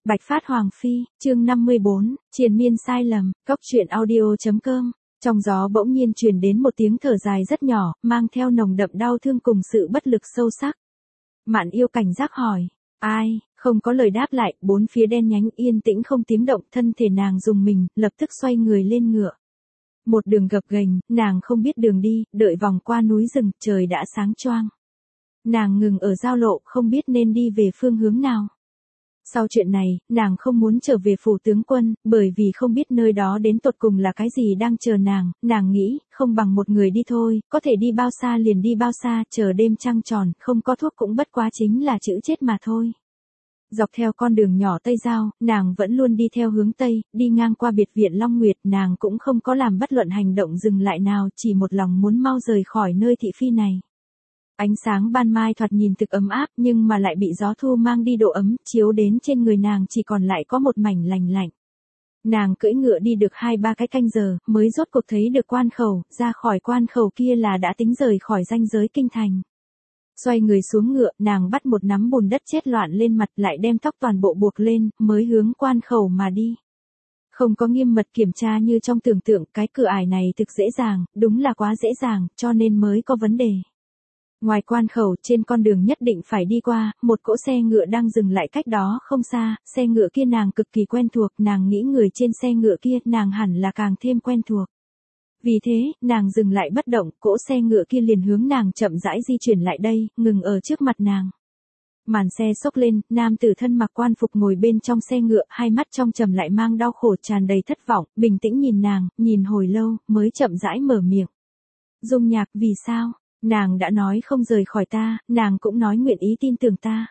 Bạch Phát Hoàng Phi, chương 54, triền miên sai lầm, Cốc Truyện Audio.com. Trong gió bỗng nhiên truyền đến một tiếng thở dài rất nhỏ, mang theo nồng đậm đau thương cùng sự bất lực sâu sắc. Mạn Yêu cảnh giác hỏi, ai, không có lời đáp lại, bốn phía đen nhánh yên tĩnh không tiếng động, thân thể nàng rùng mình, lập tức xoay người lên ngựa. Một đường gập ghềnh, nàng không biết đường đi, đợi vòng qua núi rừng, trời đã sáng choang. Nàng ngừng ở giao lộ, không biết nên đi về phương hướng nào. Sau chuyện này, nàng không muốn trở về phủ tướng quân, bởi vì không biết nơi đó đến tột cùng là cái gì đang chờ nàng nghĩ, không bằng một người đi thôi, có thể đi bao xa liền đi bao xa, chờ đêm trăng tròn, không có thuốc cũng bất quá chính là chữ chết mà thôi. Dọc theo con đường nhỏ Tây Giao, nàng vẫn luôn đi theo hướng Tây, đi ngang qua biệt viện Long Nguyệt, nàng cũng không có làm bất luận hành động dừng lại nào, chỉ một lòng muốn mau rời khỏi nơi thị phi này. Ánh sáng ban mai thoạt nhìn thực ấm áp nhưng mà lại bị gió thu mang đi độ ấm, chiếu đến trên người nàng chỉ còn lại có một mảnh lành lạnh. Nàng cưỡi ngựa đi được 2-3 cái canh giờ, mới rốt cuộc thấy được quan khẩu, ra khỏi quan khẩu kia là đã tính rời khỏi ranh giới kinh thành. Xoay người xuống ngựa, nàng bắt một nắm bùn đất chết loạn lên mặt lại đem tóc toàn bộ buộc lên, mới hướng quan khẩu mà đi. Không có nghiêm mật kiểm tra như trong tưởng tượng, cái cửa ải này thực dễ dàng, đúng là quá dễ dàng, cho nên mới có vấn đề. Ngoài quan khẩu trên con đường nhất định phải đi qua, một cỗ xe ngựa đang dừng lại cách đó không xa, xe ngựa kia nàng cực kỳ quen thuộc, nàng nghĩ người trên xe ngựa kia nàng hẳn là càng thêm quen thuộc. Vì thế, nàng dừng lại bất động, cỗ xe ngựa kia liền hướng nàng chậm rãi di chuyển lại đây, ngừng ở trước mặt nàng. Màn xe xốc lên, nam tử thân mặc quan phục ngồi bên trong xe ngựa, hai mắt trong trầm lại mang đau khổ tràn đầy thất vọng, bình tĩnh nhìn nàng, nhìn hồi lâu, mới chậm rãi mở miệng. Dung Nhạc, vì sao? Nàng đã nói không rời khỏi ta, nàng cũng nói nguyện ý tin tưởng ta.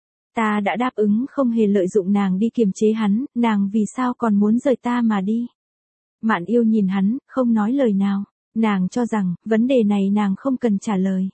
Ta đã đáp ứng không hề lợi dụng nàng đi kiềm chế hắn, nàng vì sao còn muốn rời ta mà đi? Mạn Yêu nhìn hắn, không nói lời nào, nàng cho rằng, vấn đề này nàng không cần trả lời.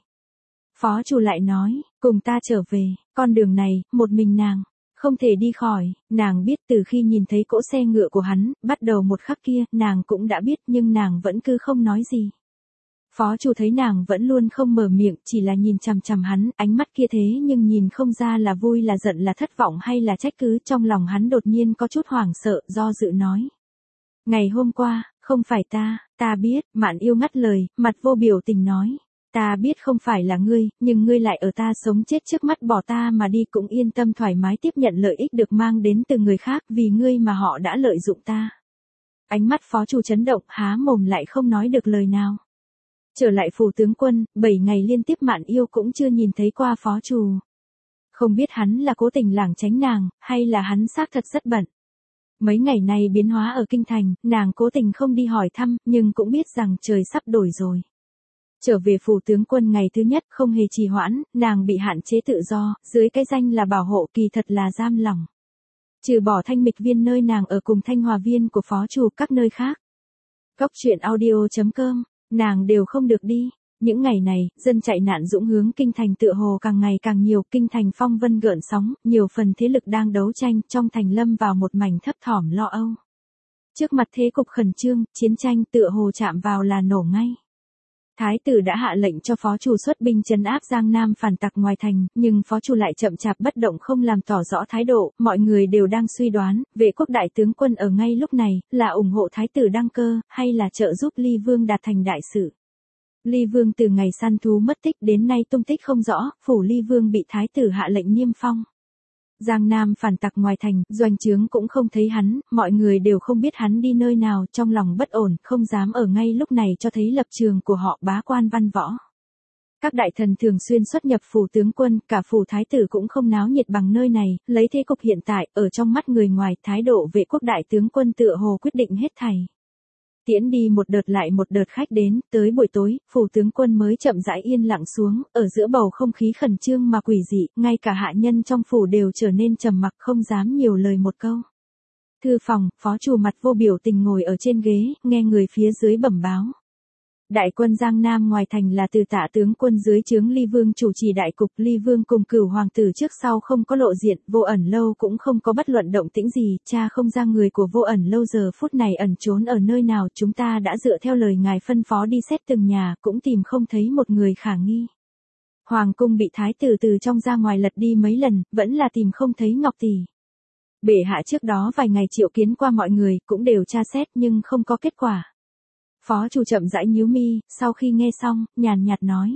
Phó chủ lại nói, cùng ta trở về, con đường này, một mình nàng, không thể đi khỏi, nàng biết từ khi nhìn thấy cỗ xe ngựa của hắn, bắt đầu một khắc kia, nàng cũng đã biết nhưng nàng vẫn cứ không nói gì. Phó chủ thấy nàng vẫn luôn không mở miệng, chỉ là nhìn chằm chằm hắn, ánh mắt kia thế nhưng nhìn không ra là vui là giận là thất vọng hay là trách cứ, trong lòng hắn đột nhiên có chút hoảng sợ, do dự nói. Ngày hôm qua, không phải ta biết, Mạn Yêu ngắt lời, mặt vô biểu tình nói. Ta biết không phải là ngươi, nhưng ngươi lại ở ta sống chết trước mắt bỏ ta mà đi cũng yên tâm thoải mái tiếp nhận lợi ích được mang đến từ người khác vì ngươi mà họ đã lợi dụng ta. Ánh mắt phó chủ chấn động, há mồm lại không nói được lời nào. Trở lại phủ tướng quân, 7 ngày liên tiếp Mạn Yêu cũng chưa nhìn thấy qua phó chủ. Không biết hắn là cố tình lảng tránh nàng, hay là hắn xác thật rất bận. Mấy ngày này biến hóa ở kinh thành, nàng cố tình không đi hỏi thăm, nhưng cũng biết rằng trời sắp đổi rồi. Trở về phủ tướng quân ngày thứ nhất không hề trì hoãn, nàng bị hạn chế tự do, dưới cái danh là bảo hộ kỳ thật là giam lỏng. Trừ bỏ Thanh Mịch Viên nơi nàng ở cùng Thanh Hòa Viên của phó chủ các nơi khác. Cốc Truyện Audio.com, nàng đều không được đi. Những ngày này, dân chạy nạn dũng hướng kinh thành tựa hồ càng ngày càng nhiều, kinh thành phong vân gợn sóng, nhiều phần thế lực đang đấu tranh, trong thành lâm vào một mảnh thấp thỏm lo âu. Trước mặt thế cục khẩn trương, chiến tranh tựa hồ chạm vào là nổ ngay. Thái tử đã hạ lệnh cho phó chủ xuất binh trấn áp Giang Nam phản tặc ngoài thành, nhưng phó chủ lại chậm chạp bất động không làm tỏ rõ thái độ, mọi người đều đang suy đoán, Vệ quốc đại tướng quân ở ngay lúc này, là ủng hộ thái tử đăng cơ, hay là trợ giúp Ly Vương đạt thành đại sự. Ly Vương từ ngày săn thú mất tích đến nay tung tích không rõ, phủ Ly Vương bị thái tử hạ lệnh niêm phong. Giang Nam phản tặc ngoài thành, doanh trướng cũng không thấy hắn, mọi người đều không biết hắn đi nơi nào, trong lòng bất ổn, không dám ở ngay lúc này cho thấy lập trường của họ bá quan văn võ. Các đại thần thường xuyên xuất nhập phủ tướng quân, cả phủ thái tử cũng không náo nhiệt bằng nơi này, lấy thế cục hiện tại, ở trong mắt người ngoài, thái độ Vệ quốc đại tướng quân tựa hồ quyết định hết thảy. Tiễn đi một đợt lại một đợt khách đến, tới buổi tối, phủ tướng quân mới chậm rãi yên lặng xuống, ở giữa bầu không khí khẩn trương mà quỷ dị, ngay cả hạ nhân trong phủ đều trở nên trầm mặc không dám nhiều lời một câu. Thư phòng, phó chủ mặt vô biểu tình ngồi ở trên ghế, nghe người phía dưới bẩm báo. Đại quân Giang Nam ngoài thành là từ Tạ tướng quân dưới trướng Ly Vương chủ trì đại cục, Ly Vương cùng Cửu hoàng tử trước sau không có lộ diện, Vô Ẩn Lâu cũng không có bất luận động tĩnh gì, cha không ra người của Vô Ẩn Lâu giờ phút này ẩn trốn ở nơi nào, chúng ta đã dựa theo lời ngài phân phó đi xét từng nhà, cũng tìm không thấy một người khả nghi. Hoàng cung bị thái tử từ trong ra ngoài lật đi mấy lần, vẫn là tìm không thấy Ngọc tỷ. Bệ hạ trước đó vài ngày triệu kiến qua mọi người, cũng đều tra xét nhưng không có kết quả. Phó chủ chậm rãi nhíu mi, sau khi nghe xong, nhàn nhạt nói.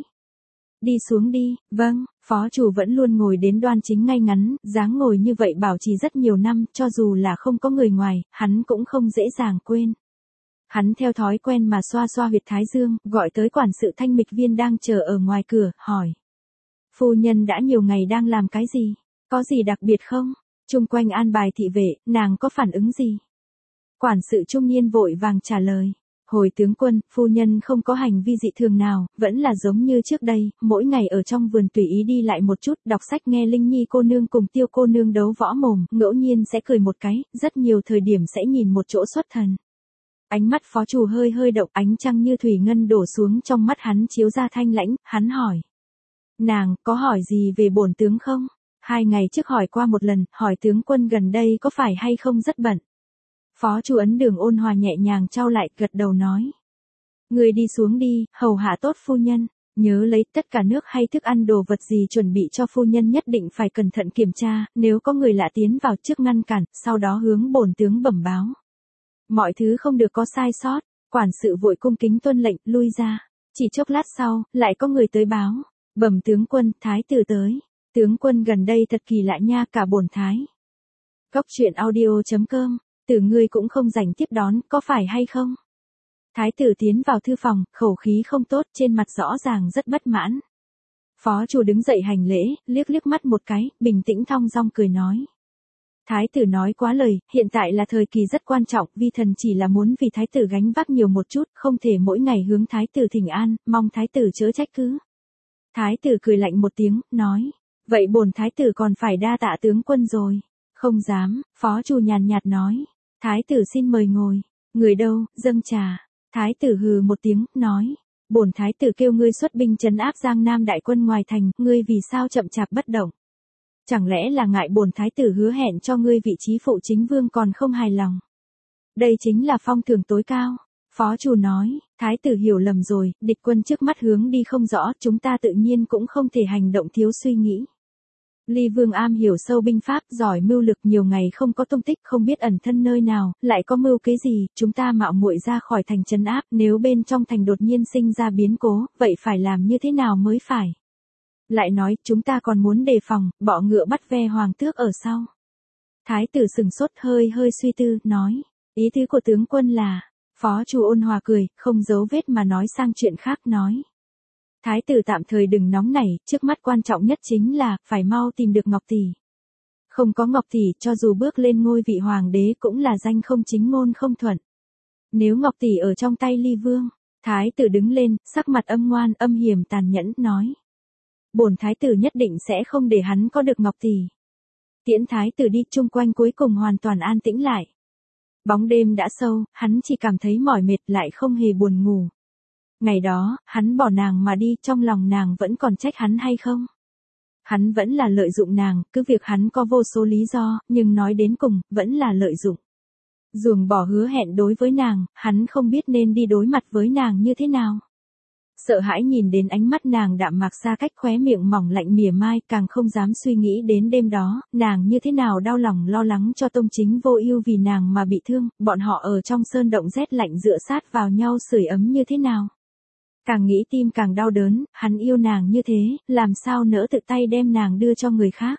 Đi xuống đi, vâng, phó chủ vẫn luôn ngồi đến đoan chính ngay ngắn, dáng ngồi như vậy bảo trì rất nhiều năm, cho dù là không có người ngoài, hắn cũng không dễ dàng quên. Hắn theo thói quen mà xoa xoa huyệt thái dương, gọi tới quản sự Thanh Mịch Viên đang chờ ở ngoài cửa, hỏi. Phu nhân đã nhiều ngày đang làm cái gì? Có gì đặc biệt không? Chung quanh an bài thị vệ, nàng có phản ứng gì? Quản sự trung niên vội vàng trả lời. Hồi tướng quân, phu nhân không có hành vi dị thường nào, vẫn là giống như trước đây, mỗi ngày ở trong vườn tùy ý đi lại một chút, đọc sách nghe Linh Nhi cô nương cùng Tiêu cô nương đấu võ mồm, ngẫu nhiên sẽ cười một cái, rất nhiều thời điểm sẽ nhìn một chỗ xuất thần. Ánh mắt phó chủ hơi hơi động, ánh trăng như thủy ngân đổ xuống trong mắt hắn chiếu ra thanh lãnh, hắn hỏi. Nàng, có hỏi gì về bổn tướng không? 2 ngày trước hỏi qua một lần, hỏi tướng quân gần đây có phải hay không rất bận. Phó chủ ấn Đường ôn hòa nhẹ nhàng trao lại, gật đầu nói. Người đi xuống đi, hầu hạ tốt phu nhân, nhớ lấy tất cả nước hay thức ăn đồ vật gì chuẩn bị cho phu nhân nhất định phải cẩn thận kiểm tra, nếu có người lạ tiến vào trước ngăn cản, sau đó hướng bổn tướng bẩm báo. Mọi thứ không được có sai sót, quản sự vội cung kính tuân lệnh, lui ra. Chỉ chốc lát sau, lại có người tới báo. Bẩm tướng quân, thái tử tới. Tướng quân gần đây thật kỳ lạ nha, cả bổn thái. Góc truyện audio.com, từ ngươi cũng không rảnh tiếp đón, có phải hay không? Thái tử tiến vào thư phòng, khẩu khí không tốt, trên mặt rõ ràng rất bất mãn. Phó chủ đứng dậy hành lễ, liếc liếc mắt một cái, bình tĩnh thong dong cười nói. Thái tử nói quá lời, hiện tại là thời kỳ rất quan trọng, vi thần chỉ là muốn vì thái tử gánh vác nhiều một chút, không thể mỗi ngày hướng thái tử thỉnh an, mong thái tử chớ trách cứ. Thái tử cười lạnh một tiếng, nói, vậy bổn thái tử còn phải đa tạ tướng quân rồi. Không dám, phó chủ nhàn nhạt nói, thái tử xin mời ngồi, người đâu, dâng trà. Thái tử hừ một tiếng, nói, bổn thái tử kêu ngươi xuất binh trấn áp Giang Nam đại quân ngoài thành, ngươi vì sao chậm chạp bất động? Chẳng lẽ là ngại bổn thái tử hứa hẹn cho ngươi vị trí phụ chính vương còn không hài lòng? Đây chính là phong thưởng tối cao. Phó chủ nói, thái tử hiểu lầm rồi, địch quân trước mắt hướng đi không rõ, chúng ta tự nhiên cũng không thể hành động thiếu suy nghĩ. Ly Vương am hiểu sâu binh pháp, giỏi mưu lực, nhiều ngày không có tung tích, không biết ẩn thân nơi nào, lại có mưu kế gì, chúng ta mạo muội ra khỏi thành trấn áp, nếu bên trong thành đột nhiên sinh ra biến cố, vậy phải làm như thế nào mới phải? Lại nói, chúng ta còn muốn đề phòng, bọ ngựa bắt ve hoàng tước ở sau. Thái tử sừng sốt hơi hơi suy tư, nói, ý tứ của tướng quân là, phó chủ ôn hòa cười, không giấu vết mà nói sang chuyện khác, nói. Thái tử tạm thời đừng nóng nảy, trước mắt quan trọng nhất chính là, phải mau tìm được Ngọc Tỷ. Không có Ngọc Tỷ, cho dù bước lên ngôi vị hoàng đế cũng là danh không chính ngôn không thuận. Nếu Ngọc Tỷ ở trong tay Ly Vương, thái tử đứng lên, sắc mặt âm ngoan, âm hiểm tàn nhẫn, nói. Bổn thái tử nhất định sẽ không để hắn có được Ngọc Tỷ. Tiễn thái tử đi, chung quanh cuối cùng hoàn toàn an tĩnh lại. Bóng đêm đã sâu, hắn chỉ cảm thấy mỏi mệt lại không hề buồn ngủ. Ngày đó, hắn bỏ nàng mà đi, trong lòng nàng vẫn còn trách hắn hay không? Hắn vẫn là lợi dụng nàng, cứ việc hắn có vô số lý do, nhưng nói đến cùng, vẫn là lợi dụng. Ruồng bỏ hứa hẹn đối với nàng, hắn không biết nên đi đối mặt với nàng như thế nào. Sợ hãi nhìn đến ánh mắt nàng đạm mạc xa cách, khóe miệng mỏng lạnh mỉa mai, càng không dám suy nghĩ đến đêm đó, nàng như thế nào đau lòng lo lắng cho Tông Chính Vô Ưu vì nàng mà bị thương, bọn họ ở trong sơn động rét lạnh dựa sát vào nhau sưởi ấm như thế nào. Càng nghĩ tim càng đau đớn, hắn yêu nàng như thế, làm sao nỡ tự tay đem nàng đưa cho người khác.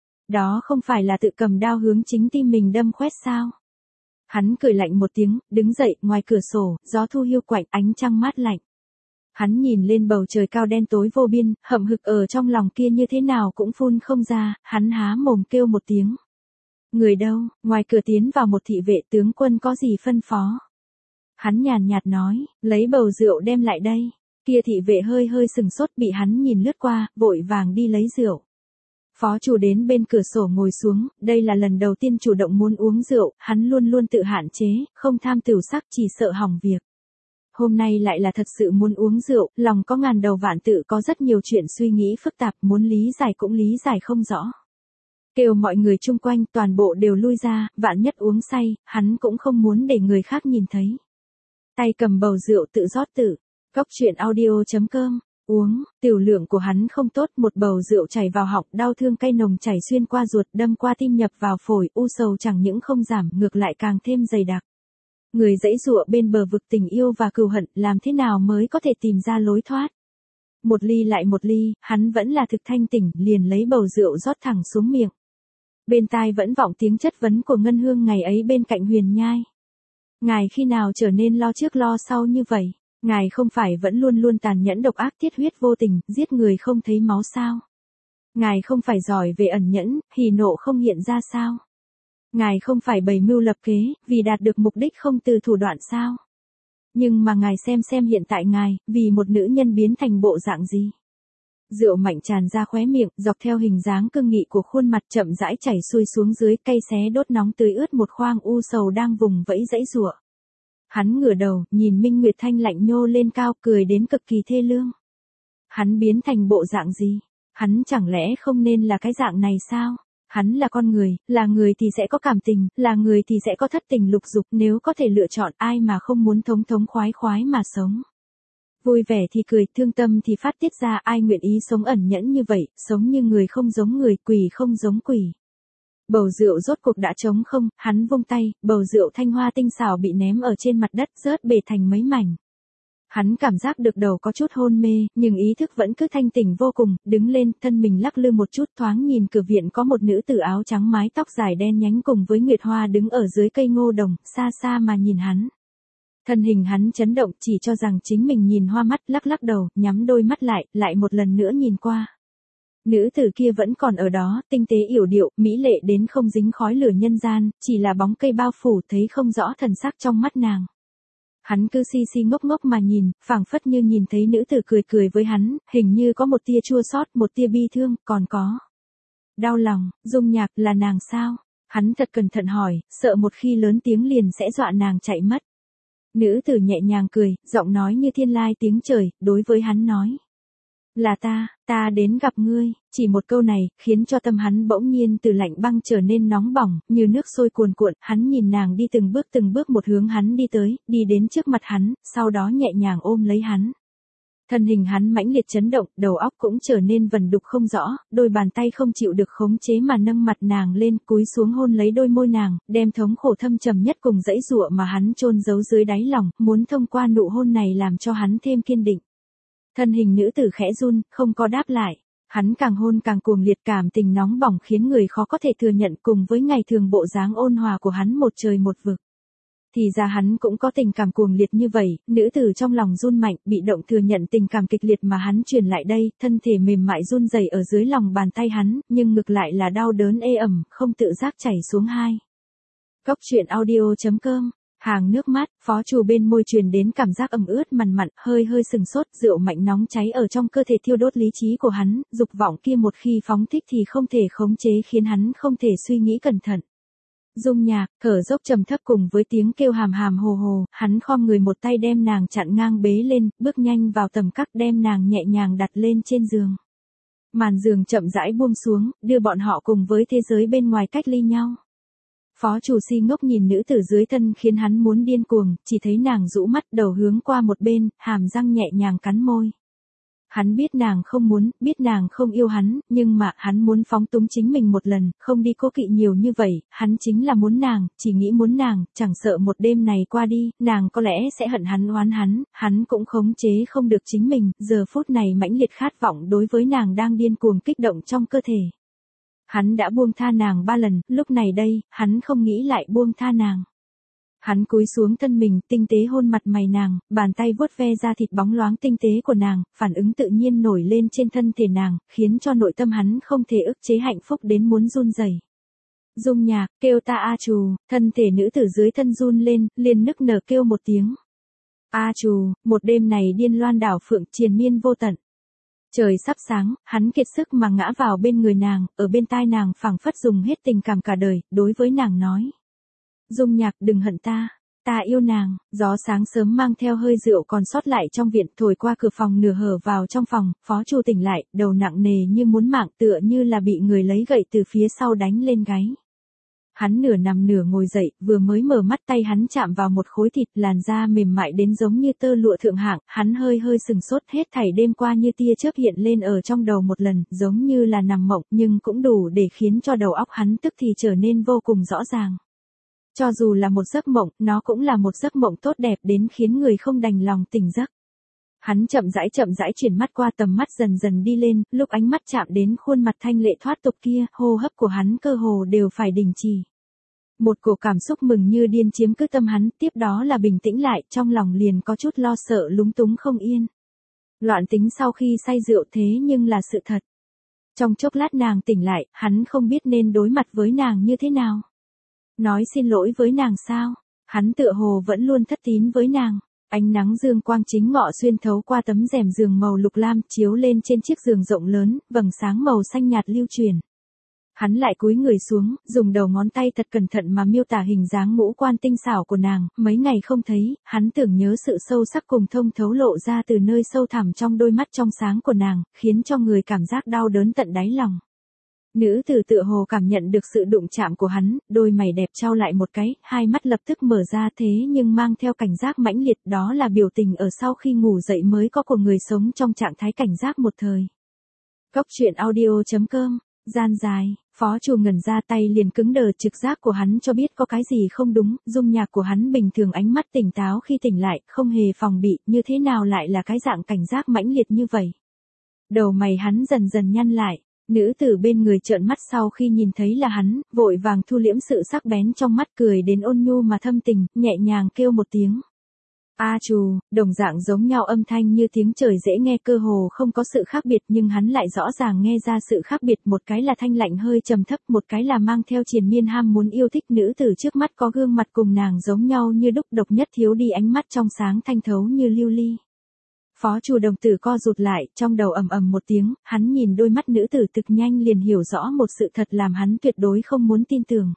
Đó không phải là tự cầm đao hướng chính tim mình đâm khoét sao. Hắn cười lạnh một tiếng, đứng dậy, ngoài cửa sổ, gió thu hiu quạnh, ánh trăng mát lạnh. Hắn nhìn lên bầu trời cao đen tối vô biên, hậm hực ở trong lòng kia như thế nào cũng phun không ra, hắn há mồm kêu một tiếng. Người đâu? Ngoài cửa tiến vào một thị vệ, tướng quân có gì phân phó? Hắn nhàn nhạt nói, lấy bầu rượu đem lại đây. Kia thị vệ hơi hơi sừng sốt, bị hắn nhìn lướt qua, vội vàng đi lấy rượu. Phó chủ đến bên cửa sổ ngồi xuống, đây là lần đầu tiên chủ động muốn uống rượu, hắn luôn luôn tự hạn chế, không tham tửu sắc, chỉ sợ hỏng việc. Hôm nay lại là thật sự muốn uống rượu, lòng có ngàn đầu vạn tự, có rất nhiều chuyện suy nghĩ phức tạp, muốn lý giải cũng lý giải không rõ. Kêu mọi người chung quanh toàn bộ đều lui ra, vạn nhất uống say, hắn cũng không muốn để người khác nhìn thấy. Tay cầm bầu rượu tự rót tự. Góc truyện audio.com Uống, tiểu lượng của hắn không tốt, một bầu rượu chảy vào họng, đau thương cay nồng chảy xuyên qua ruột, đâm qua tim nhập vào phổi, u sầu chẳng những không giảm, ngược lại càng thêm dày đặc. Người giãy giụa bên bờ vực tình yêu và cừu hận, làm thế nào mới có thể tìm ra lối thoát. Một ly lại một ly, hắn vẫn là thực thanh tỉnh, liền lấy bầu rượu rót thẳng xuống miệng. Bên tai vẫn vọng tiếng chất vấn của Ngân Hương ngày ấy bên cạnh Huyền Nhai. Ngài khi nào trở nên lo trước lo sau như vậy? Ngài không phải vẫn luôn luôn tàn nhẫn độc ác thiết huyết vô tình, giết người không thấy máu sao? Ngài không phải giỏi về ẩn nhẫn, hỉ nộ không hiện ra sao? Ngài không phải bày mưu lập kế, vì đạt được mục đích không từ thủ đoạn sao? Nhưng mà ngài xem hiện tại ngài, vì một nữ nhân biến thành bộ dạng gì? Rượu mạnh tràn ra khóe miệng, dọc theo hình dáng cương nghị của khuôn mặt chậm rãi chảy xuôi xuống dưới, cay xé đốt nóng tươi ướt một khoang u sầu đang vùng vẫy giãy giụa. Hắn ngửa đầu, nhìn Minh Nguyệt Thanh lạnh nhô lên cao, cười đến cực kỳ thê lương. Hắn biến thành bộ dạng gì? Hắn chẳng lẽ không nên là cái dạng này sao? Hắn là con người, là người thì sẽ có cảm tình, là người thì sẽ có thất tình lục dục, nếu có thể lựa chọn, ai mà không muốn thống thống khoái khoái mà sống. Vui vẻ thì cười, thương tâm thì phát tiết ra, ai nguyện ý sống ẩn nhẫn như vậy, sống như người không giống người, quỷ không giống quỷ. Bầu rượu rốt cuộc đã trống không, hắn vung tay, bầu rượu thanh hoa tinh xảo bị ném ở trên mặt đất, rớt bể thành mấy mảnh. Hắn cảm giác được đầu có chút hôn mê, nhưng ý thức vẫn cứ thanh tỉnh vô cùng, đứng lên, thân mình lắc lư một chút, thoáng nhìn cửa viện có một nữ tử áo trắng mái tóc dài đen nhánh cùng với Nguyệt Hoa đứng ở dưới cây ngô đồng, xa xa mà nhìn hắn. Thân hình hắn chấn động, chỉ cho rằng chính mình nhìn hoa mắt, lắc lắc đầu, nhắm đôi mắt lại một lần nữa nhìn qua. Nữ tử kia vẫn còn ở đó, tinh tế yểu điệu, mỹ lệ đến không dính khói lửa nhân gian, chỉ là bóng cây bao phủ, thấy không rõ thần sắc trong mắt nàng. Hắn cứ si ngốc ngốc mà nhìn, phảng phất như nhìn thấy nữ tử cười với hắn, hình như có một tia chua xót, một tia bi thương, còn có đau lòng. Dung Nhạc, là nàng sao? Hắn thật cẩn thận hỏi, sợ một khi lớn tiếng liền sẽ dọa nàng chạy mất. Nữ tử nhẹ nhàng cười, giọng nói như thiên lai tiếng trời, đối với hắn nói. Là ta đến gặp ngươi. Chỉ một câu này, khiến cho tâm hắn bỗng nhiên từ lạnh băng trở nên nóng bỏng, như nước sôi cuồn cuộn, hắn nhìn nàng đi từng bước một hướng hắn đi tới, đi đến trước mặt hắn, sau đó nhẹ nhàng ôm lấy hắn. Thân hình hắn mãnh liệt chấn động, đầu óc cũng trở nên vần đục không rõ, đôi bàn tay không chịu được khống chế mà nâng mặt nàng lên, cúi xuống hôn lấy đôi môi nàng, đem thống khổ thâm trầm nhất cùng dãy giụa mà hắn chôn giấu dưới đáy lòng, muốn thông qua nụ hôn này làm cho hắn thêm kiên định. Thân hình nữ tử khẽ run, không có đáp lại. Hắn càng hôn càng cuồng liệt, cảm tình nóng bỏng khiến người khó có thể thừa nhận, cùng với ngày thường bộ dáng ôn hòa của hắn một trời một vực. Thì ra hắn cũng có tình cảm cuồng liệt như vậy, nữ tử trong lòng run mạnh, bị động thừa nhận tình cảm kịch liệt mà hắn truyền lại đây, thân thể mềm mại run rẩy ở dưới lòng bàn tay hắn, nhưng ngược lại là đau đớn ê ẩm, không tự giác chảy xuống hai. Cốc truyện audio.com. Hàng nước mắt, phó chủ bên môi truyền đến cảm giác ẩm ướt mằn mặn, hơi sừng sốt, rượu mạnh nóng cháy ở trong cơ thể thiêu đốt lý trí của hắn, dục vọng kia một khi phóng thích thì không thể khống chế, khiến hắn không thể suy nghĩ cẩn thận. Dung Nhạc, thở dốc trầm thấp cùng với tiếng kêu hàm hàm hồ hồ, hắn khom người một tay đem nàng chặn ngang bế lên, bước nhanh vào tầm cắc đem nàng nhẹ nhàng đặt lên trên giường. Màn giường chậm rãi buông xuống, đưa bọn họ cùng với thế giới bên ngoài cách ly nhau. Phó chủ si ngốc nhìn nữ tử dưới thân khiến hắn muốn điên cuồng, chỉ thấy nàng rũ mắt đầu hướng qua một bên, hàm răng nhẹ nhàng cắn môi. Hắn biết nàng không muốn, biết nàng không yêu hắn, nhưng mà hắn muốn phóng túng chính mình một lần, không đi cố kỵ nhiều như vậy, hắn chính là muốn nàng, chỉ nghĩ muốn nàng, chẳng sợ một đêm này qua đi, nàng có lẽ sẽ hận hắn oán hắn cũng khống chế không được chính mình, giờ phút này mãnh liệt khát vọng đối với nàng đang điên cuồng kích động trong cơ thể. Hắn đã buông tha nàng 3 lần, lúc này đây, hắn không nghĩ lại buông tha nàng. Hắn cúi xuống thân mình, tinh tế hôn mặt mày nàng, bàn tay vuốt ve da thịt bóng loáng tinh tế của nàng, phản ứng tự nhiên nổi lên trên thân thể nàng, khiến cho nội tâm hắn không thể ức chế hạnh phúc đến muốn run rẩy. Dung Nhạc, kêu ta A Trù, thân thể nữ tử dưới thân run lên, liền nức nở kêu một tiếng. A Trù, một đêm này điên loan đảo phượng triền miên vô tận. Trời sắp sáng, hắn kiệt sức mà ngã vào bên người nàng, ở bên tai nàng phảng phất dùng hết tình cảm cả đời, đối với nàng nói. Dung Nhạc, đừng hận ta yêu nàng. Gió sáng sớm mang theo hơi rượu còn sót lại trong viện, thổi qua cửa phòng nửa hở vào trong phòng, phó chủ tỉnh lại, đầu nặng nề như muốn mạng, tựa như là bị người lấy gậy từ phía sau đánh lên gáy. Hắn nửa nằm nửa ngồi dậy, vừa mới mở mắt tay hắn chạm vào một khối thịt, làn da mềm mại đến giống như tơ lụa thượng hạng, hắn hơi hơi sừng sốt, hết thảy đêm qua như tia chớp hiện lên ở trong đầu một lần, giống như là nằm mộng, nhưng cũng đủ để khiến cho đầu óc hắn tức thì trở nên vô cùng rõ ràng. Cho dù là một giấc mộng, nó cũng là một giấc mộng tốt đẹp đến khiến người không đành lòng tỉnh giấc. Hắn chậm rãi chuyển mắt qua, tầm mắt dần dần đi lên, lúc ánh mắt chạm đến khuôn mặt thanh lệ thoát tục kia, hô hấp của hắn cơ hồ đều phải đình chỉ. Một cổ cảm xúc mừng như điên chiếm cứ tâm hắn, tiếp đó là bình tĩnh lại, trong lòng liền có chút lo sợ lúng túng không yên. Loạn tính sau khi say rượu thế nhưng là sự thật. Trong chốc lát nàng tỉnh lại, hắn không biết nên đối mặt với nàng như thế nào. Nói xin lỗi với nàng sao? Hắn tựa hồ vẫn luôn thất tín với nàng. Ánh nắng dương quang chính ngọ xuyên thấu qua tấm rèm giường màu lục lam chiếu lên trên chiếc giường rộng lớn, vầng sáng màu xanh nhạt lưu truyền. Hắn lại cúi người xuống, dùng đầu ngón tay thật cẩn thận mà miêu tả hình dáng ngũ quan tinh xảo của nàng, mấy ngày không thấy, hắn tưởng nhớ sự sâu sắc cùng thông thấu lộ ra từ nơi sâu thẳm trong đôi mắt trong sáng của nàng, khiến cho người cảm giác đau đớn tận đáy lòng. Nữ tử tựa hồ cảm nhận được sự đụng chạm của hắn, đôi mày đẹp trao lại một cái, hai mắt lập tức mở ra thế nhưng mang theo cảnh giác mãnh liệt, đó là biểu tình ở sau khi ngủ dậy mới có của người sống trong trạng thái cảnh giác một thời. Góc truyện audio.com, gian dài, phó chủ ngẩn ra, tay liền cứng đờ, trực giác của hắn cho biết có cái gì không đúng, dung nhạc của hắn bình thường, ánh mắt tỉnh táo khi tỉnh lại, không hề phòng bị, như thế nào lại là cái dạng cảnh giác mãnh liệt như vậy. Đầu mày hắn dần dần nhăn lại. Nữ tử bên người trợn mắt sau khi nhìn thấy là hắn, vội vàng thu liễm sự sắc bén trong mắt, cười đến ôn nhu mà thâm tình, nhẹ nhàng kêu một tiếng. A chù, đồng dạng giống nhau âm thanh như tiếng trời dễ nghe, cơ hồ không có sự khác biệt, nhưng hắn lại rõ ràng nghe ra sự khác biệt, một cái là thanh lạnh hơi trầm thấp, một cái là mang theo triền miên ham muốn yêu thích. Nữ tử trước mắt có gương mặt cùng nàng giống nhau như đúc, độc nhất thiếu đi ánh mắt trong sáng thanh thấu như lưu ly. Phó chủ đồng tử co rụt lại, trong đầu ầm ầm một tiếng, hắn nhìn đôi mắt nữ tử thực nhanh liền hiểu rõ một sự thật làm hắn tuyệt đối không muốn tin tưởng.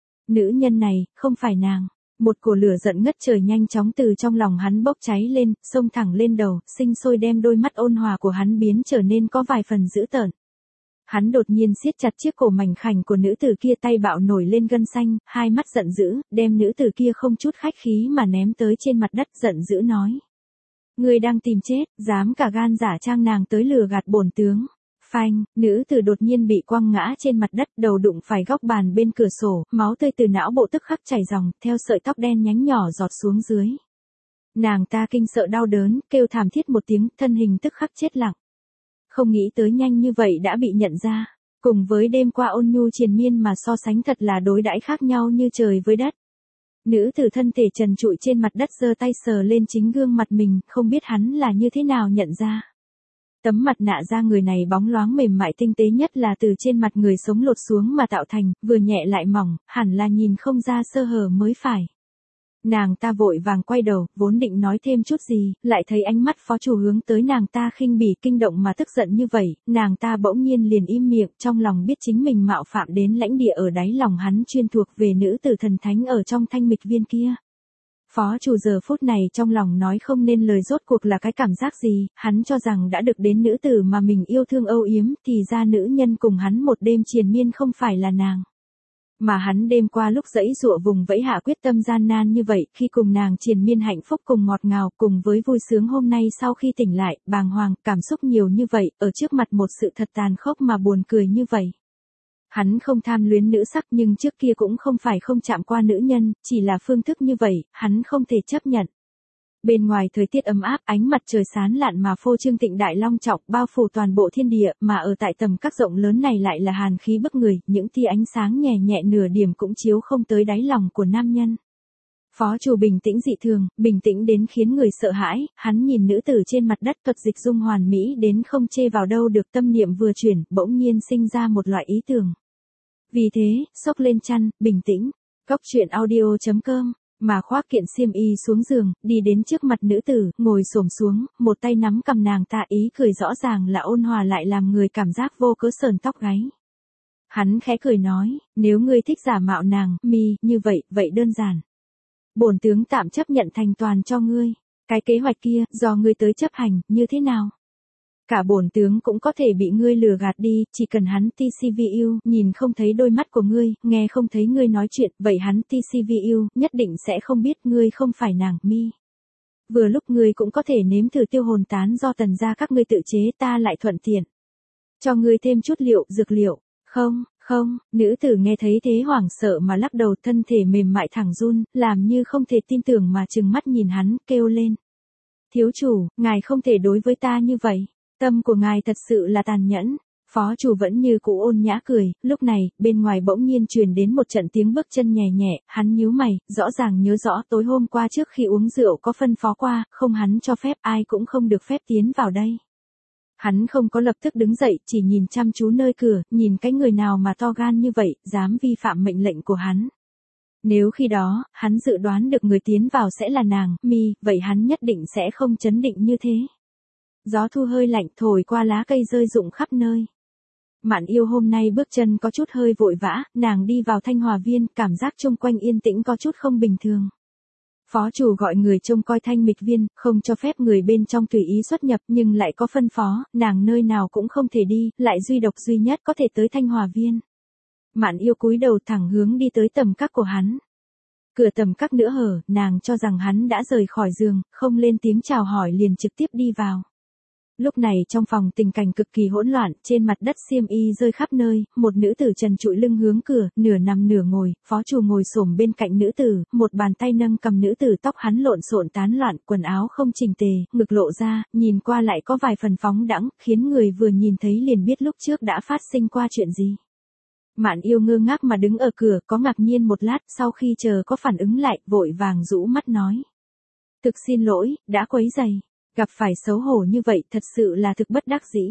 Nữ nhân này, không phải nàng. Một cổ lửa giận ngất trời nhanh chóng từ trong lòng hắn bốc cháy lên, xông thẳng lên đầu, sinh sôi đem đôi mắt ôn hòa của hắn biến trở nên có vài phần dữ tợn. Hắn đột nhiên siết chặt chiếc cổ mảnh khảnh của nữ tử kia, tay bạo nổi lên gân xanh, hai mắt giận dữ, đem nữ tử kia không chút khách khí mà ném tới trên mặt đất, giận dữ nói. Ngươi đang tìm chết, dám cả gan giả trang nàng tới lừa gạt bổn tướng. Phanh, nữ tử đột nhiên bị quăng ngã trên mặt đất, đầu đụng phải góc bàn bên cửa sổ, máu tươi từ não bộ tức khắc chảy ròng, theo sợi tóc đen nhánh nhỏ giọt xuống dưới. Nàng ta kinh sợ đau đớn, kêu thảm thiết một tiếng, thân hình tức khắc chết lặng. Không nghĩ tới nhanh như vậy đã bị nhận ra, cùng với đêm qua ôn nhu triền miên mà so sánh thật là đối đãi khác nhau như trời với đất. Nữ tử thân thể trần trụi trên mặt đất giơ tay sờ lên chính gương mặt mình, không biết hắn là như thế nào nhận ra. Tấm mặt nạ da người này bóng loáng mềm mại tinh tế nhất là từ trên mặt người sống lột xuống mà tạo thành, vừa nhẹ lại mỏng, hẳn là nhìn không ra sơ hở mới phải. Nàng ta vội vàng quay đầu, vốn định nói thêm chút gì, lại thấy ánh mắt phó chủ hướng tới nàng ta khinh bỉ, kinh động mà tức giận như vậy, nàng ta bỗng nhiên liền im miệng, trong lòng biết chính mình mạo phạm đến lãnh địa ở đáy lòng hắn chuyên thuộc về nữ tử thần thánh ở trong thanh mịch viên kia. Phó chủ giờ phút này trong lòng nói không nên lời, rốt cuộc là cái cảm giác gì, hắn cho rằng đã được đến nữ tử mà mình yêu thương âu yếm, thì ra nữ nhân cùng hắn một đêm triền miên không phải là nàng. Mà hắn đêm qua lúc dẫy dụa vùng vẫy hạ quyết tâm gian nan như vậy, khi cùng nàng triền miên hạnh phúc cùng ngọt ngào, cùng với vui sướng hôm nay sau khi tỉnh lại, bàng hoàng, cảm xúc nhiều như vậy, ở trước mặt một sự thật tàn khốc mà buồn cười như vậy. Hắn không tham luyến nữ sắc nhưng trước kia cũng không phải không chạm qua nữ nhân, chỉ là phương thức như vậy, hắn không thể chấp nhận. Bên ngoài thời tiết ấm áp, ánh mặt trời sáng lạn mà phô trương tịnh đại long trọng, bao phủ toàn bộ thiên địa, mà ở tại tầm các rộng lớn này lại là hàn khí bức người, những tia ánh sáng nhẹ nhẹ nửa điểm cũng chiếu không tới đáy lòng của nam nhân. Phó chủ bình tĩnh dị thường, bình tĩnh đến khiến người sợ hãi, hắn nhìn nữ tử trên mặt đất, thuật dịch dung hoàn mỹ đến không chê vào đâu được, tâm niệm vừa chuyển, bỗng nhiên sinh ra một loại ý tưởng. Vì thế, xốc lên chăn, bình tĩnh, góc truyện audio.com, mà khoác kiện xiêm y xuống giường, đi đến trước mặt nữ tử, ngồi xổm xuống, một tay nắm cầm nàng ta, ý cười rõ ràng là ôn hòa lại làm người cảm giác vô cớ sờn tóc gáy. Hắn khẽ cười nói, nếu ngươi thích giả mạo nàng, như vậy đơn giản. Bổn tướng tạm chấp nhận thành toàn cho ngươi. Cái kế hoạch kia, do ngươi tới chấp hành, như thế nào? Cả bổn tướng cũng có thể bị ngươi lừa gạt đi, chỉ cần hắn TCVU, nhìn không thấy đôi mắt của ngươi, nghe không thấy ngươi nói chuyện, vậy hắn TCVU, nhất định sẽ không biết ngươi không phải nàng, mi. Vừa lúc ngươi cũng có thể nếm thử tiêu hồn tán do Tần gia các ngươi tự chế, ta lại thuận tiện. Cho ngươi thêm chút dược liệu. Không, không, nữ tử nghe thấy thế hoảng sợ mà lắc đầu, thân thể mềm mại thẳng run, làm như không thể tin tưởng mà trừng mắt nhìn hắn, kêu lên. Thiếu chủ, ngài không thể đối với ta như vậy. Tâm của ngài thật sự là tàn nhẫn. Phó chủ vẫn như cũ ôn nhã cười, lúc này, bên ngoài bỗng nhiên truyền đến một trận tiếng bước chân nhẹ nhẹ, hắn nhíu mày, rõ ràng nhớ rõ tối hôm qua trước khi uống rượu có phân phó qua, không hắn cho phép ai cũng không được phép tiến vào đây. Hắn không có lập tức đứng dậy, chỉ nhìn chăm chú nơi cửa, nhìn cái người nào mà to gan như vậy, dám vi phạm mệnh lệnh của hắn. Nếu khi đó, hắn dự đoán được người tiến vào sẽ là nàng, mi, vậy hắn nhất định sẽ không chấn định như thế. Gió thu hơi lạnh thổi qua lá cây rơi rụng khắp nơi. Mạn Yêu hôm nay bước chân có chút hơi vội vã, nàng đi vào Thanh Hòa Viên, cảm giác xung quanh yên tĩnh có chút không bình thường. Phó chủ gọi người trông coi Thanh Mịch Viên, không cho phép người bên trong tùy ý xuất nhập, nhưng lại có phân phó, nàng nơi nào cũng không thể đi, lại duy độc duy nhất có thể tới Thanh Hòa Viên. Mạn Yêu cúi đầu thẳng hướng đi tới tầm các của hắn. Cửa tầm các nữa hở, nàng cho rằng hắn đã rời khỏi giường, không lên tiếng chào hỏi liền trực tiếp đi vào. Lúc này trong phòng tình cảnh cực kỳ hỗn loạn, trên mặt đất xiêm y rơi khắp nơi, một nữ tử trần trụi lưng hướng cửa, nửa nằm nửa ngồi, phó chủ ngồi xổm bên cạnh nữ tử, một bàn tay nâng cầm nữ tử, tóc hắn lộn xộn tán loạn, quần áo không chỉnh tề, ngực lộ ra, nhìn qua lại có vài phần phóng đãng, khiến người vừa nhìn thấy liền biết lúc trước đã phát sinh qua chuyện gì. Mạn Yêu ngơ ngác mà đứng ở cửa, có ngạc nhiên một lát, sau khi chờ có phản ứng lại, vội vàng rũ mắt nói. Thực xin lỗi, đã quấy rầy. Gặp phải xấu hổ như vậy thật sự là thực bất đắc dĩ.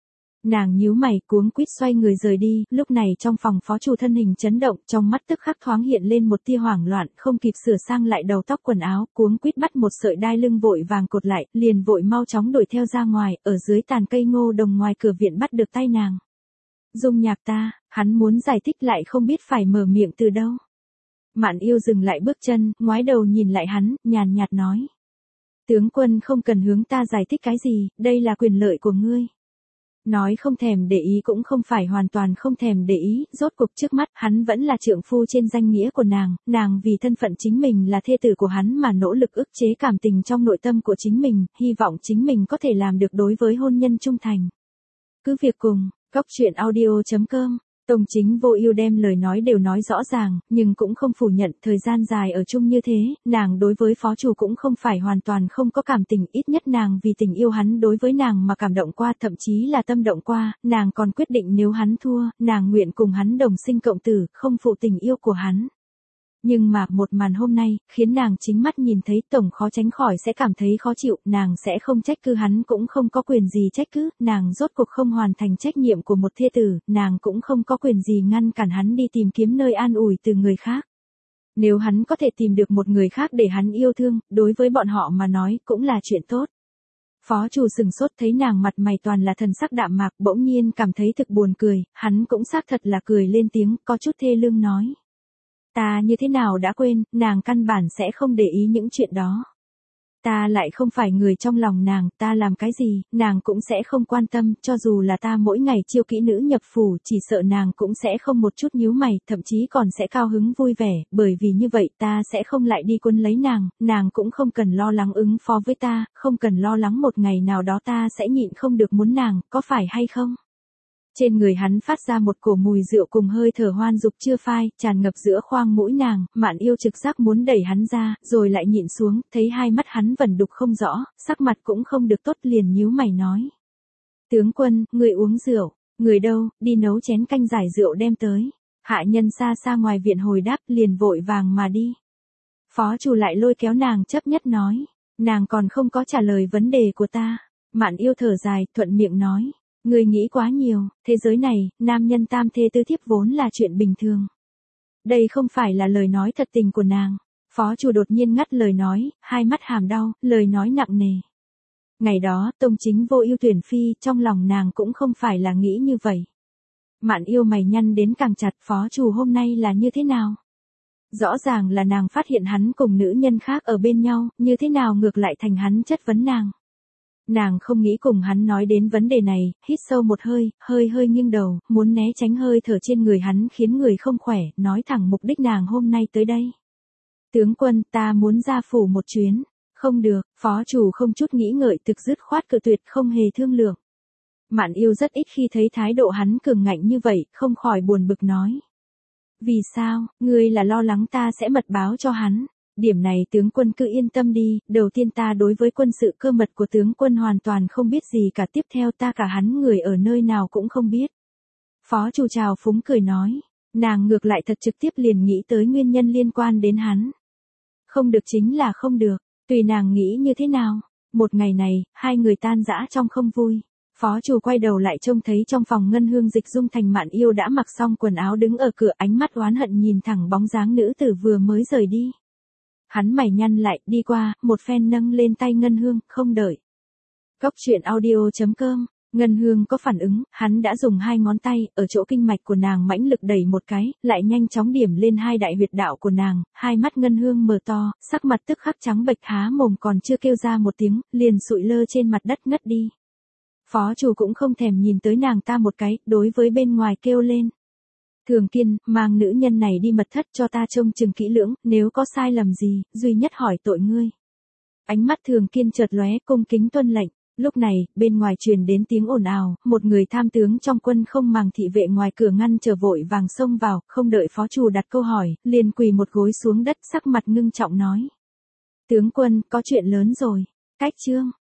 Nàng nhíu mày cuống quýt xoay người rời đi, lúc này trong phòng phó chủ thân hình chấn động, trong mắt tức khắc thoáng hiện lên một tia hoảng loạn, không kịp sửa sang lại đầu tóc quần áo, cuống quýt bắt một sợi đai lưng vội vàng cột lại, liền vội mau chóng đuổi theo ra ngoài, ở dưới tàn cây ngô đồng ngoài cửa viện bắt được tay nàng. Dung nhạc ta, hắn muốn giải thích lại không biết phải mở miệng từ đâu. Mạn Yêu dừng lại bước chân, ngoái đầu nhìn lại hắn, nhàn nhạt nói. Tướng quân không cần hướng ta giải thích cái gì, đây là quyền lợi của ngươi. Nói không thèm để ý cũng không phải hoàn toàn không thèm để ý, rốt cuộc trước mắt hắn vẫn là trượng phu trên danh nghĩa của nàng vì thân phận chính mình là thê tử của hắn mà nỗ lực ức chế cảm tình trong nội tâm của chính mình, hy vọng chính mình có thể làm được đối với hôn nhân trung thành. Cứ việc cùng, goctruyện.audio.com. Tông Chính Vô Ưu đem lời nói đều nói rõ ràng, nhưng cũng không phủ nhận thời gian dài ở chung như thế, nàng đối với phó chủ cũng không phải hoàn toàn không có cảm tình, ít nhất nàng vì tình yêu hắn đối với nàng mà cảm động qua, thậm chí là tâm động qua, nàng còn quyết định nếu hắn thua, nàng nguyện cùng hắn đồng sinh cộng tử, không phụ tình yêu của hắn. Nhưng mà một màn hôm nay, khiến nàng chính mắt nhìn thấy tổng khó tránh khỏi sẽ cảm thấy khó chịu, nàng sẽ không trách cứ hắn cũng không có quyền gì trách cứ, nàng rốt cuộc không hoàn thành trách nhiệm của một thê tử, nàng cũng không có quyền gì ngăn cản hắn đi tìm kiếm nơi an ủi từ người khác. Nếu hắn có thể tìm được một người khác để hắn yêu thương, đối với bọn họ mà nói cũng là chuyện tốt. Phó chủ sừng sốt thấy nàng mặt mày toàn là thần sắc đạm mạc, bỗng nhiên cảm thấy thực buồn cười, hắn cũng xác thật là cười lên tiếng, có chút thê lương nói. Ta như thế nào đã quên, nàng căn bản sẽ không để ý những chuyện đó. Ta lại không phải người trong lòng nàng, ta làm cái gì, nàng cũng sẽ không quan tâm, cho dù là ta mỗi ngày chiêu kỹ nữ nhập phủ, chỉ sợ nàng cũng sẽ không một chút nhíu mày, thậm chí còn sẽ cao hứng vui vẻ, bởi vì như vậy ta sẽ không lại đi quấn lấy nàng cũng không cần lo lắng ứng phó với ta, không cần lo lắng một ngày nào đó ta sẽ nhịn không được muốn nàng, có phải hay không? Trên người hắn phát ra một cổ mùi rượu cùng hơi thở hoan dục chưa phai, tràn ngập giữa khoang mũi nàng, Mạn Yêu trực giác muốn đẩy hắn ra, rồi lại nhịn xuống, thấy hai mắt hắn vẩn đục không rõ, sắc mặt cũng không được tốt liền nhíu mày nói. Tướng quân, người uống rượu, người đâu, đi nấu chén canh giải rượu đem tới. Hạ nhân xa xa ngoài viện hồi đáp liền vội vàng mà đi. Phó chủ lại lôi kéo nàng chấp nhất nói, nàng còn không có trả lời vấn đề của ta. Mạn Yêu thở dài, thuận miệng nói. Người nghĩ quá nhiều, thế giới này, nam nhân tam thê tứ thiếp vốn là chuyện bình thường. Đây không phải là lời nói thật tình của nàng. Phó chủ đột nhiên ngắt lời nói, hai mắt hàm đau, lời nói nặng nề. Ngày đó, Tông Chính Vô Ưu tuyển phi, trong lòng nàng cũng không phải là nghĩ như vậy. Mạn Yêu mày nhăn đến càng chặt, phó chủ hôm nay là như thế nào? Rõ ràng là nàng phát hiện hắn cùng nữ nhân khác ở bên nhau, như thế nào ngược lại thành hắn chất vấn nàng. Nàng không nghĩ cùng hắn nói đến vấn đề này, hít sâu một hơi, hơi nghiêng đầu, muốn né tránh hơi thở trên người hắn khiến người không khỏe, nói thẳng mục đích nàng hôm nay tới đây. Tướng quân, ta muốn ra phủ một chuyến. Không được, phó chủ không chút nghĩ ngợi thực dứt khoát cự tuyệt không hề thương lượng. Mạn Yêu rất ít khi thấy thái độ hắn cường ngạnh như vậy, không khỏi buồn bực nói. Vì sao, ngươi là lo lắng ta sẽ mật báo cho hắn. Điểm này tướng quân cứ yên tâm đi, đầu tiên ta đối với quân sự cơ mật của tướng quân hoàn toàn không biết gì cả, tiếp theo ta cả hắn người ở nơi nào cũng không biết. Phó chủ trào phúng cười nói, nàng ngược lại thật trực tiếp liền nghĩ tới nguyên nhân liên quan đến hắn. Không được chính là không được, tùy nàng nghĩ như thế nào. Một ngày này, hai người tan rã trong không vui. Phó chủ quay đầu lại trông thấy trong phòng Ngân Hương Dịch Dung thành Mạn Yêu đã mặc xong quần áo đứng ở cửa, ánh mắt oán hận nhìn thẳng bóng dáng nữ tử vừa mới rời đi. Hắn mày nhăn lại, đi qua, một phen nâng lên tay Ngân Hương, không đợi. Cốc truyện audio.com. Ngân Hương có phản ứng, hắn đã dùng hai ngón tay, ở chỗ kinh mạch của nàng mãnh lực đẩy một cái, lại nhanh chóng điểm lên hai đại huyệt đạo của nàng, hai mắt Ngân Hương mở to, sắc mặt tức khắc trắng bệch, há mồm còn chưa kêu ra một tiếng, liền sụi lơ trên mặt đất ngất đi. Phó chủ cũng không thèm nhìn tới nàng ta một cái, đối với bên ngoài kêu lên. Thường Kiên, mang nữ nhân này đi mật thất cho ta trông chừng kỹ lưỡng, nếu có sai lầm gì, duy nhất hỏi tội ngươi. Ánh mắt Thường Kiên chợt lóe, cung kính tuân lệnh. Lúc này, bên ngoài truyền đến tiếng ồn ào, một người tham tướng trong quân không màng thị vệ ngoài cửa ngăn trở vội vàng xông vào, không đợi phó chủ đặt câu hỏi, liền quỳ một gối xuống đất, sắc mặt ngưng trọng nói. Tướng quân, có chuyện lớn rồi. Cách chương.